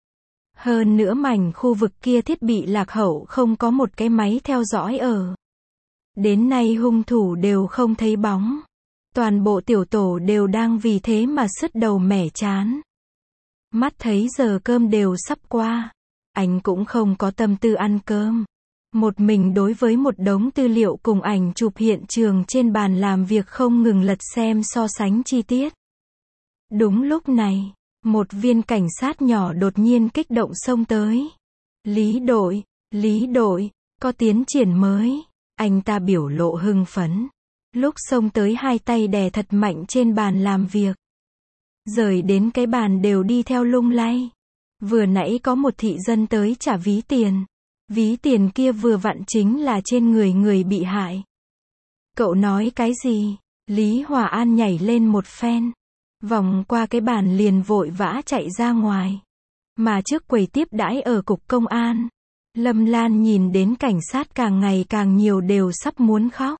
Hơn nữa mảnh khu vực kia thiết bị lạc hậu không có một cái máy theo dõi ở. Đến nay hung thủ đều không thấy bóng. Toàn bộ tiểu tổ đều đang vì thế mà sứt đầu mẻ chán. Mắt thấy giờ cơm đều sắp qua. Anh cũng không có tâm tư ăn cơm. Một mình đối với một đống tư liệu cùng ảnh chụp hiện trường trên bàn làm việc không ngừng lật xem so sánh chi tiết. Đúng lúc này, một viên cảnh sát nhỏ đột nhiên kích động xông tới. Lý đội, Lý đội, có tiến triển mới. Anh ta biểu lộ hưng phấn. Lúc xông tới hai tay đè thật mạnh trên bàn làm việc. Rời đến cái bàn đều đi theo lung lay. Vừa nãy có một thị dân tới trả ví tiền. Ví tiền kia vừa vặn chính là trên người người bị hại. Cậu nói cái gì? Lý Hòa An nhảy lên một phen. Vòng qua cái bàn liền vội vã chạy ra ngoài. Mà trước quầy tiếp đãi ở cục công an, Lâm Lan nhìn đến cảnh sát càng ngày càng nhiều đều sắp muốn khóc.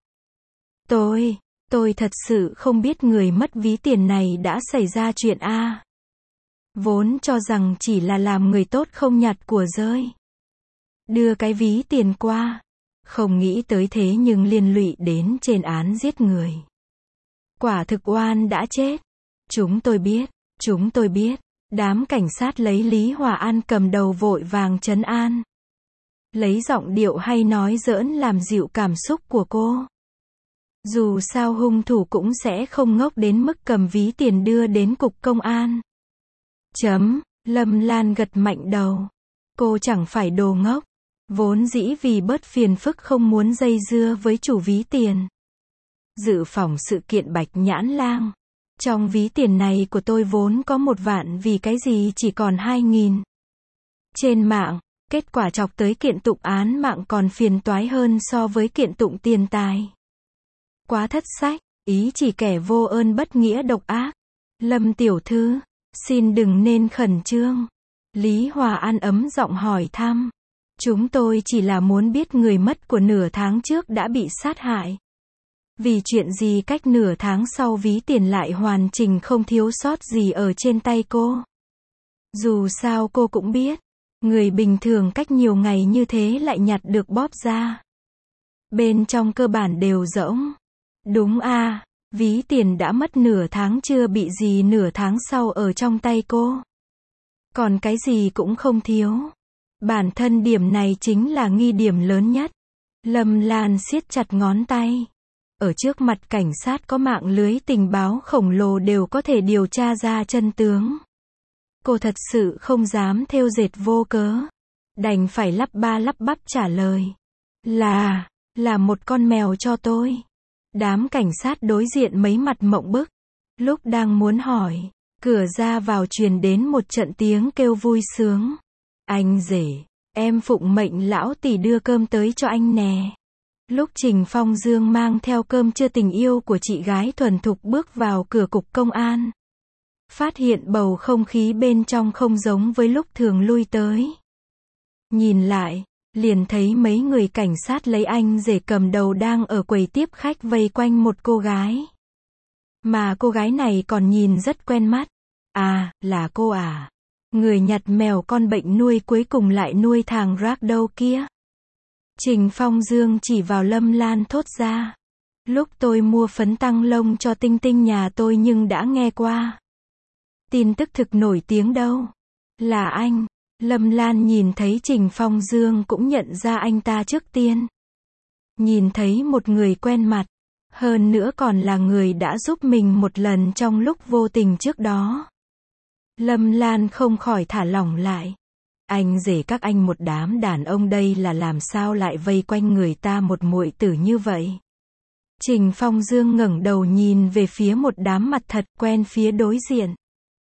Tôi, tôi thật sự không biết người mất ví tiền này đã xảy ra chuyện a. Vốn cho rằng chỉ là làm người tốt không nhặt của rơi. Đưa cái ví tiền qua. Không nghĩ tới thế nhưng liên lụy đến trên án giết người. Quả thực oan đã chết. Chúng tôi biết, chúng tôi biết. Đám cảnh sát lấy Lý Hòa An cầm đầu vội vàng trấn an. Lấy giọng điệu hay nói giỡn làm dịu cảm xúc của cô. Dù sao hung thủ cũng sẽ không ngốc đến mức cầm ví tiền đưa đến cục công an. Chấm, Lâm Lan gật mạnh đầu. Cô chẳng phải đồ ngốc. Vốn dĩ vì bớt phiền phức không muốn dây dưa với chủ ví tiền. Dự phòng sự kiện Bạch Nhãn Lang. Trong ví tiền này của tôi vốn có một vạn vì cái gì chỉ còn hai nghìn. Trên mạng, kết quả chọc tới kiện tụng án mạng còn phiền toái hơn so với kiện tụng tiền tài. Quá thất sách, ý chỉ kẻ vô ơn bất nghĩa độc ác. Lâm tiểu thư, xin đừng nên khẩn trương. Lý Hòa An ấm giọng hỏi thăm. Chúng tôi chỉ là muốn biết người mất của nửa tháng trước đã bị sát hại. Vì chuyện gì cách nửa tháng sau ví tiền lại hoàn chỉnh không thiếu sót gì ở trên tay cô. Dù sao cô cũng biết, người bình thường cách nhiều ngày như thế lại nhặt được bóp ra. Bên trong cơ bản đều rỗng. Đúng a, ví tiền đã mất nửa tháng chưa bị gì nửa tháng sau ở trong tay cô. Còn cái gì cũng không thiếu. Bản thân điểm này chính là nghi điểm lớn nhất. Lâm Lan siết chặt ngón tay. Ở trước mặt cảnh sát có mạng lưới tình báo khổng lồ đều có thể điều tra ra chân tướng. Cô thật sự không dám thêu dệt vô cớ. Đành phải lắp ba lắp bắp trả lời. Là, là một con mèo cho tôi. Đám cảnh sát đối diện mấy mặt mộng bức. Lúc đang muốn hỏi, cửa ra vào truyền đến một trận tiếng kêu vui sướng. Anh rể, em phụng mệnh lão tỷ đưa cơm tới cho anh nè. Lúc Trình Phong Dương mang theo cơm trưa tình yêu của chị gái thuần thục bước vào cửa cục công an. Phát hiện bầu không khí bên trong không giống với lúc thường lui tới. Nhìn lại, liền thấy mấy người cảnh sát lấy anh rể cầm đầu đang ở quầy tiếp khách vây quanh một cô gái. Mà cô gái này còn nhìn rất quen mắt. À, là cô à. Người nhặt mèo con bệnh nuôi cuối cùng lại nuôi thằng ragdoll kia. Trình Phong Dương chỉ vào Lâm Lan thốt ra. Lúc tôi mua phấn tăng lông cho Tinh Tinh nhà tôi nhưng đã nghe qua. Tin tức thực nổi tiếng đâu. Là anh. Lâm Lan nhìn thấy Trình Phong Dương cũng nhận ra anh ta trước tiên. Nhìn thấy một người quen mặt. Hơn nữa còn là người đã giúp mình một lần trong lúc vô tình trước đó. Lâm Lan không khỏi thả lỏng lại. Anh rể các anh một đám đàn ông đây là làm sao lại vây quanh người ta một muội tử như vậy. Trình Phong Dương ngẩng đầu nhìn về phía một đám mặt thật quen phía đối diện.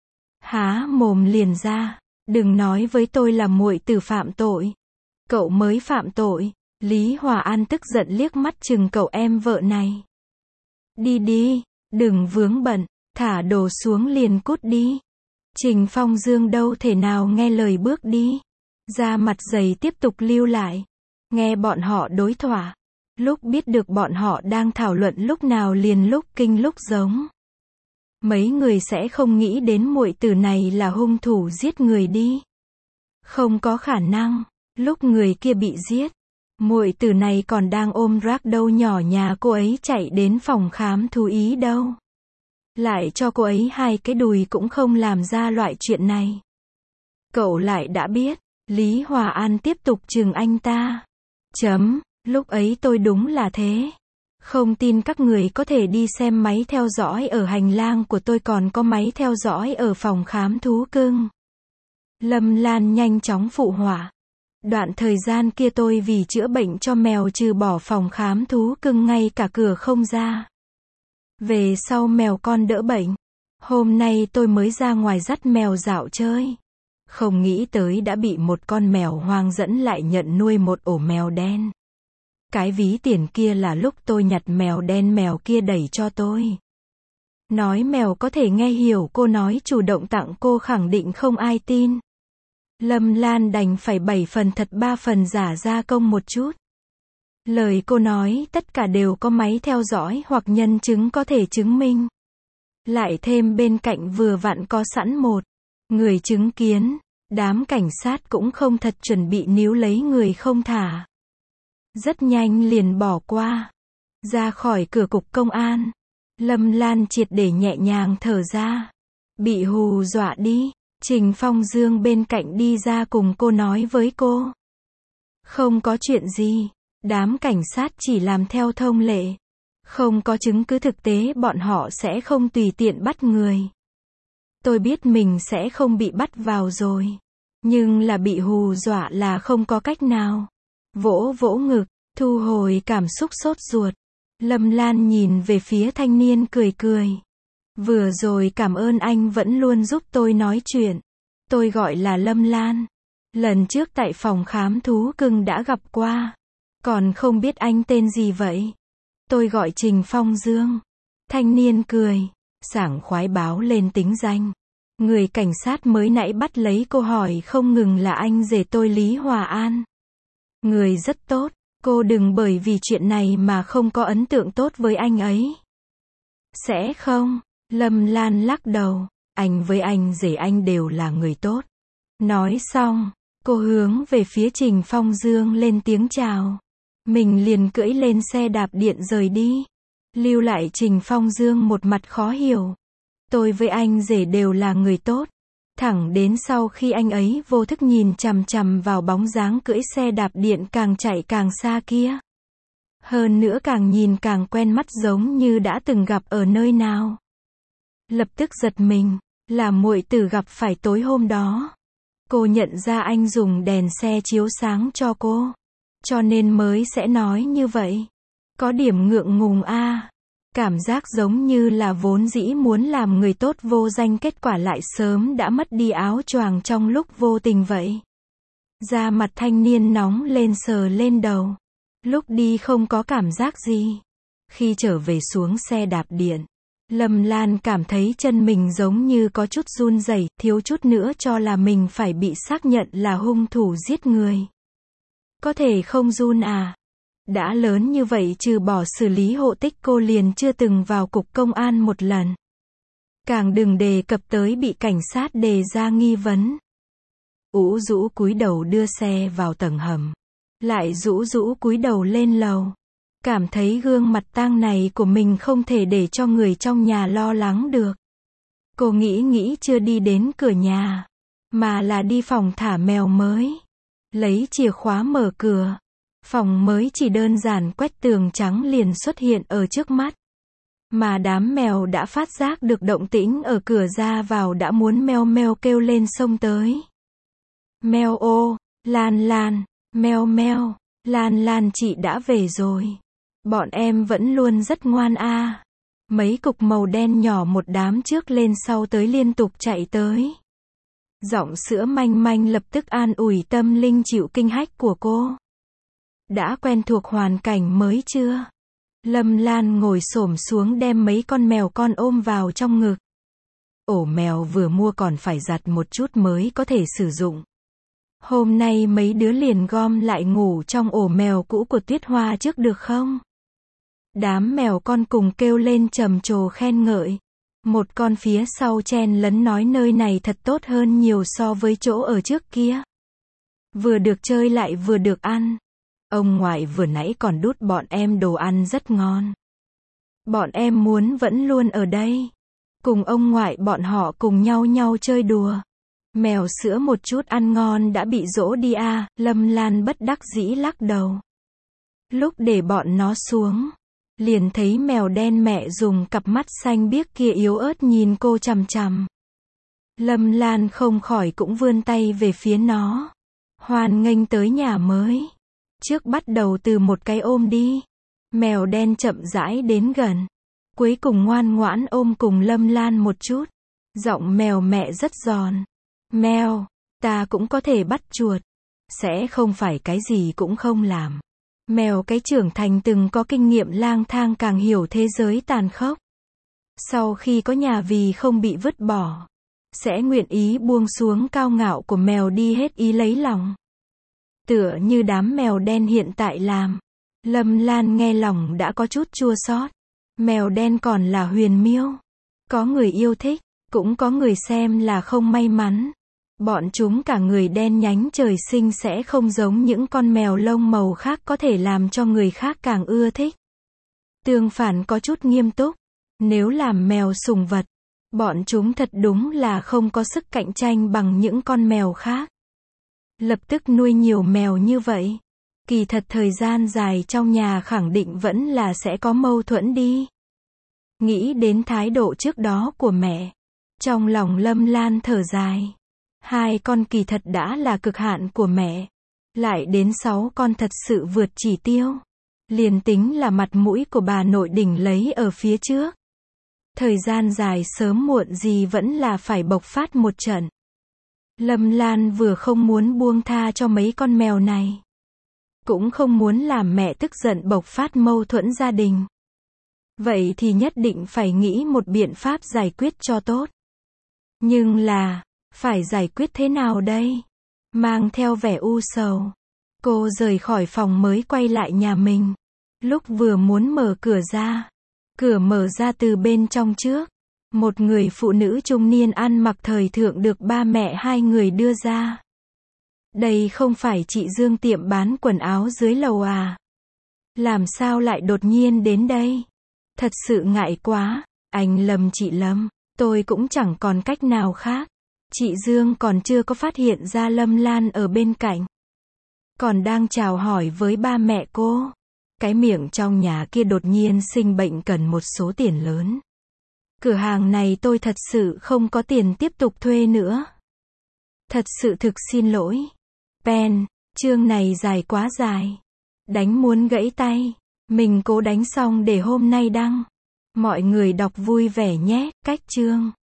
Há mồm liền ra, đừng nói với tôi là muội tử phạm tội. Cậu mới phạm tội. Lý Hòa An tức giận liếc mắt chừng cậu em vợ này. Đi đi, đừng vướng bận, thả đồ xuống liền cút đi. Trình Phong Dương đâu thể nào nghe lời bước đi. Da mặt dày tiếp tục lưu lại. Nghe bọn họ đối thoại. Lúc biết được bọn họ đang thảo luận lúc nào liền lúc kinh lúc giống. Mấy người sẽ không nghĩ đến muội tử này là hung thủ giết người đi. Không có khả năng. Lúc người kia bị giết, muội tử này còn đang ôm ragdoll nhỏ nhà cô ấy chạy đến phòng khám thú y đâu. Lại cho cô ấy hai cái đùi cũng không làm ra loại chuyện này. Cậu lại đã biết. Lý Hòa An tiếp tục chừng anh ta. Chấm, lúc ấy tôi đúng là thế. Không tin các người có thể đi xem máy theo dõi ở hành lang của tôi còn có máy theo dõi ở phòng khám thú cưng. Lâm Lan nhanh chóng phụ họa. Đoạn thời gian kia tôi vì chữa bệnh cho mèo trừ bỏ phòng khám thú cưng ngay cả cửa không ra. Về sau mèo con đỡ bệnh. Hôm nay tôi mới ra ngoài dắt mèo dạo chơi. Không nghĩ tới đã bị một con mèo hoang dẫn lại nhận nuôi một ổ mèo đen. Cái ví tiền kia là lúc tôi nhặt mèo đen mèo kia đẩy cho tôi. Nói mèo có thể nghe hiểu cô nói chủ động tặng cô khẳng định không ai tin. Lâm Lan đành phải bảy phần thật ba phần giả gia công một chút. Lời cô nói tất cả đều có máy theo dõi hoặc nhân chứng có thể chứng minh. Lại thêm bên cạnh vừa vặn có sẵn một người chứng kiến. Đám cảnh sát cũng không thật chuẩn bị níu lấy người không thả. Rất nhanh liền bỏ qua. Ra khỏi cửa cục công an. Lâm Lan triệt để nhẹ nhàng thở ra. Bị hù dọa đi. Trình Phong Dương bên cạnh đi ra cùng cô nói với cô. Không có chuyện gì. Đám cảnh sát chỉ làm theo thông lệ. Không có chứng cứ thực tế bọn họ sẽ không tùy tiện bắt người. Tôi biết mình sẽ không bị bắt vào rồi. Nhưng là bị hù dọa là không có cách nào. Vỗ vỗ ngực, thu hồi cảm xúc sốt ruột. Lâm Lan nhìn về phía thanh niên cười cười. Vừa rồi cảm ơn anh vẫn luôn giúp tôi nói chuyện. Tôi gọi là Lâm Lan. Lần trước tại phòng khám thú cưng đã gặp qua. Còn không biết anh tên gì vậy? Tôi gọi Trình Phong Dương. Thanh niên cười, sảng khoái báo lên tính danh. Người cảnh sát mới nãy bắt lấy cô hỏi không ngừng là anh rể tôi Lý Hòa An. Người rất tốt, Cô đừng bởi vì chuyện này mà không có ấn tượng tốt với anh ấy. Sẽ không, Lâm Lan lắc đầu, anh với anh rể anh đều là người tốt. Nói xong, cô hướng về phía Trình Phong Dương lên tiếng chào. Mình liền cưỡi lên xe đạp điện rời đi. Lưu lại Trình Phong Dương một mặt khó hiểu. Tôi với anh rể đều là người tốt. Thẳng đến sau khi anh ấy vô thức nhìn chằm chằm vào bóng dáng cưỡi xe đạp điện càng chạy càng xa kia. Hơn nữa càng nhìn càng quen mắt giống như đã từng gặp ở nơi nào. Lập tức giật mình, là muội tử gặp phải tối hôm đó. Cô nhận ra anh dùng đèn xe chiếu sáng cho cô. Cho nên mới sẽ nói như vậy. Có điểm ngượng ngùng a. À. Cảm giác giống như là vốn dĩ muốn làm người tốt vô danh kết quả lại sớm đã mất đi áo choàng trong lúc vô tình vậy. Da mặt thanh niên nóng lên sờ lên đầu. Lúc đi không có cảm giác gì. Khi trở về xuống xe đạp điện, Lâm Lan cảm thấy chân mình giống như có chút run rẩy, thiếu chút nữa cho là mình phải bị xác nhận là hung thủ giết người. Có thể không run à? Đã lớn như vậy trừ bỏ xử lý hộ tích cô liền chưa từng vào cục công an một lần. Càng đừng đề cập tới bị cảnh sát đề ra nghi vấn. Ủ rũ cúi đầu đưa xe vào tầng hầm. Lại rũ rũ cúi đầu lên lầu. Cảm thấy gương mặt tang này của mình không thể để cho người trong nhà lo lắng được. Cô nghĩ nghĩ chưa đi đến cửa nhà, mà là đi phòng thả mèo mới. Lấy chìa khóa mở cửa. Phòng mới chỉ đơn giản quét tường trắng liền xuất hiện ở trước mắt. Mà đám mèo đã phát giác được động tĩnh ở cửa ra vào đã muốn meo meo kêu lên xông tới. Meo ô, Lan Lan, meo meo, Lan Lan chị đã về rồi. Bọn em vẫn luôn rất ngoan a. À. Mấy cục màu đen nhỏ một đám trước lên sau tới liên tục chạy tới. Giọng sữa manh manh lập tức an ủi tâm linh chịu kinh hách của cô. Đã quen thuộc hoàn cảnh mới chưa? Lâm Lan ngồi xổm xuống đem mấy con mèo con ôm vào trong ngực. Ổ mèo vừa mua còn phải giặt một chút mới có thể sử dụng. Hôm nay mấy đứa liền gom lại ngủ trong ổ mèo cũ của Tuyết Hoa trước được không? Đám mèo con cùng kêu lên trầm trồ khen ngợi. Một con phía sau chen lấn nói nơi này thật tốt hơn nhiều so với chỗ ở trước kia. Vừa được chơi lại vừa được ăn. Ông ngoại vừa nãy còn đút bọn em đồ ăn rất ngon. Bọn em muốn vẫn luôn ở đây. Cùng ông ngoại bọn họ cùng nhau nhau chơi đùa. Mèo sữa một chút ăn ngon đã bị dỗ đi à, Lâm Lan bất đắc dĩ lắc đầu. Lúc để bọn nó xuống, liền thấy mèo đen mẹ dùng cặp mắt xanh biếc kia yếu ớt nhìn cô chằm chằm. Lâm Lan không khỏi cũng vươn tay về phía nó. Hoan nghênh tới nhà mới. Trước bắt đầu từ một cái ôm đi. Mèo đen chậm rãi đến gần. Cuối cùng ngoan ngoãn ôm cùng Lâm Lan một chút. Giọng mèo mẹ rất giòn. Mèo, ta cũng có thể bắt chuột. Sẽ không phải cái gì cũng không làm. Mèo cái trưởng thành từng có kinh nghiệm lang thang càng hiểu thế giới tàn khốc. Sau khi có nhà vì không bị vứt bỏ, sẽ nguyện ý buông xuống cao ngạo của mèo đi hết ý lấy lòng. Tựa như đám mèo đen hiện tại làm. Lâm Lan nghe lòng đã có chút chua xót. Mèo đen còn là huyền miêu. Có người yêu thích, cũng có người xem là không may mắn. Bọn chúng cả người đen nhánh trời sinh sẽ không giống những con mèo lông màu khác có thể làm cho người khác càng ưa thích. Tương phản có chút nghiêm túc. Nếu làm mèo sủng vật, bọn chúng thật đúng là không có sức cạnh tranh bằng những con mèo khác. Lập tức nuôi nhiều mèo như vậy. Kỳ thật thời gian dài trong nhà khẳng định vẫn là sẽ có mâu thuẫn đi. Nghĩ đến thái độ trước đó của mẹ. Trong lòng Lâm Lan thở dài. Hai con kỳ thật đã là cực hạn của mẹ. Lại đến sáu con thật sự vượt chỉ tiêu. Liền tính là mặt mũi của bà nội đỉnh lấy ở phía trước. Thời gian dài sớm muộn gì vẫn là phải bộc phát một trận. Lâm Lan vừa không muốn buông tha cho mấy con mèo này. Cũng không muốn làm mẹ tức giận bộc phát mâu thuẫn gia đình. Vậy thì nhất định phải nghĩ một biện pháp giải quyết cho tốt. Nhưng là, phải giải quyết thế nào đây? Mang theo vẻ u sầu. Cô rời khỏi phòng mới quay lại nhà mình. Lúc vừa muốn mở cửa ra, cửa mở ra từ bên trong trước. Một người phụ nữ trung niên ăn mặc thời thượng được ba mẹ hai người đưa ra. Đây không phải chị Dương tiệm bán quần áo dưới lầu à? Làm sao lại đột nhiên đến đây? Thật sự ngại quá. Anh Lâm chị Lâm, tôi cũng chẳng còn cách nào khác. Chị Dương còn chưa có phát hiện ra Lâm Lan ở bên cạnh. Còn đang chào hỏi với ba mẹ cô. Cái miệng trong nhà kia đột nhiên sinh bệnh cần một số tiền lớn. Cửa hàng này tôi thật sự không có tiền tiếp tục thuê nữa. Thật sự thực xin lỗi. Pen, chương này dài quá dài. Đánh muốn gãy tay. Mình cố đánh xong để hôm nay đăng. Mọi người đọc vui vẻ nhé. Cách chương.